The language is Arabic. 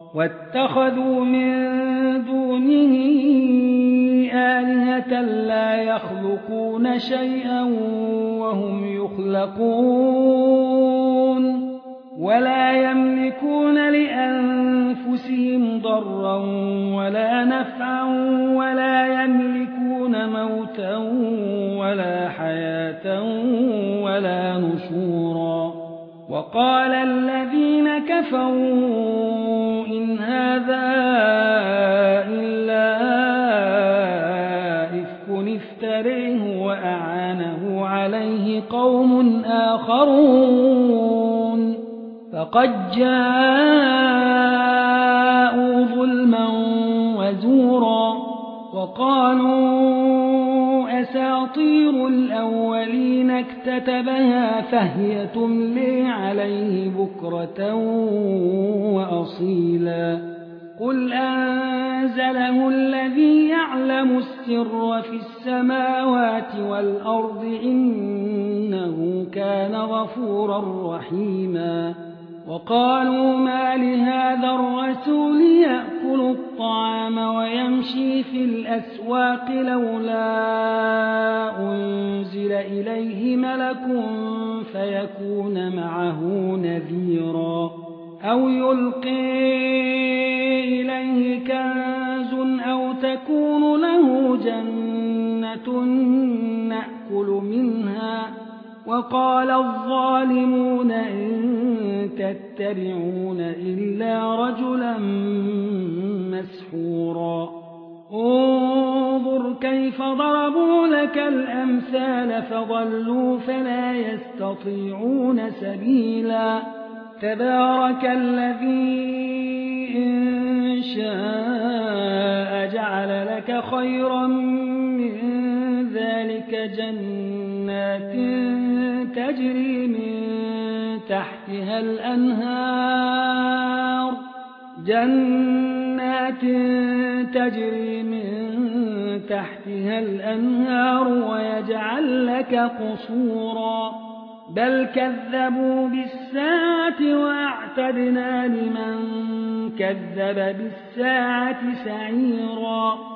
واتخذوا من دونه آلهة لا يخلقون شيئا وهم يخلقون ولا يملكون لأنفسهم ضرا ولا نفعا ولا يملكون موتا ولا حياة ولا نشورا وقال الذين كفروا إن هذا إلا إفك افتريه وأعانه عليه قوم آخرون فقد جاءوا ظلما وزورا وقالوا أساطير الأولين اكتتبها فهي تملي عليه بكرة وأصيلا قل أنزله الذي يعلم السر في السماوات والأرض إنه كان غفورا رحيما وقالوا ما لهذا الرسول يأكل الطعام ويمشي في الأسواق لولا أنزل إليه ملك فيكون معه نذيرا أو يلقي إليه كنز أو تكون له جنة نأكل منها وقال الظالمون إن تتبعون إلا رجلا مسحورا انظر كيف ضربوا لك الأمثال فضلوا فلا يستطيعون سبيلا تبارك الذي إن شاء جعل لك خيرا من ذلك جنات تجري من تحتها الأنهار ويجعل لك قصورا بل كذبوا بالساعة وأعتدنا لمن كذب بالساعة سعيرا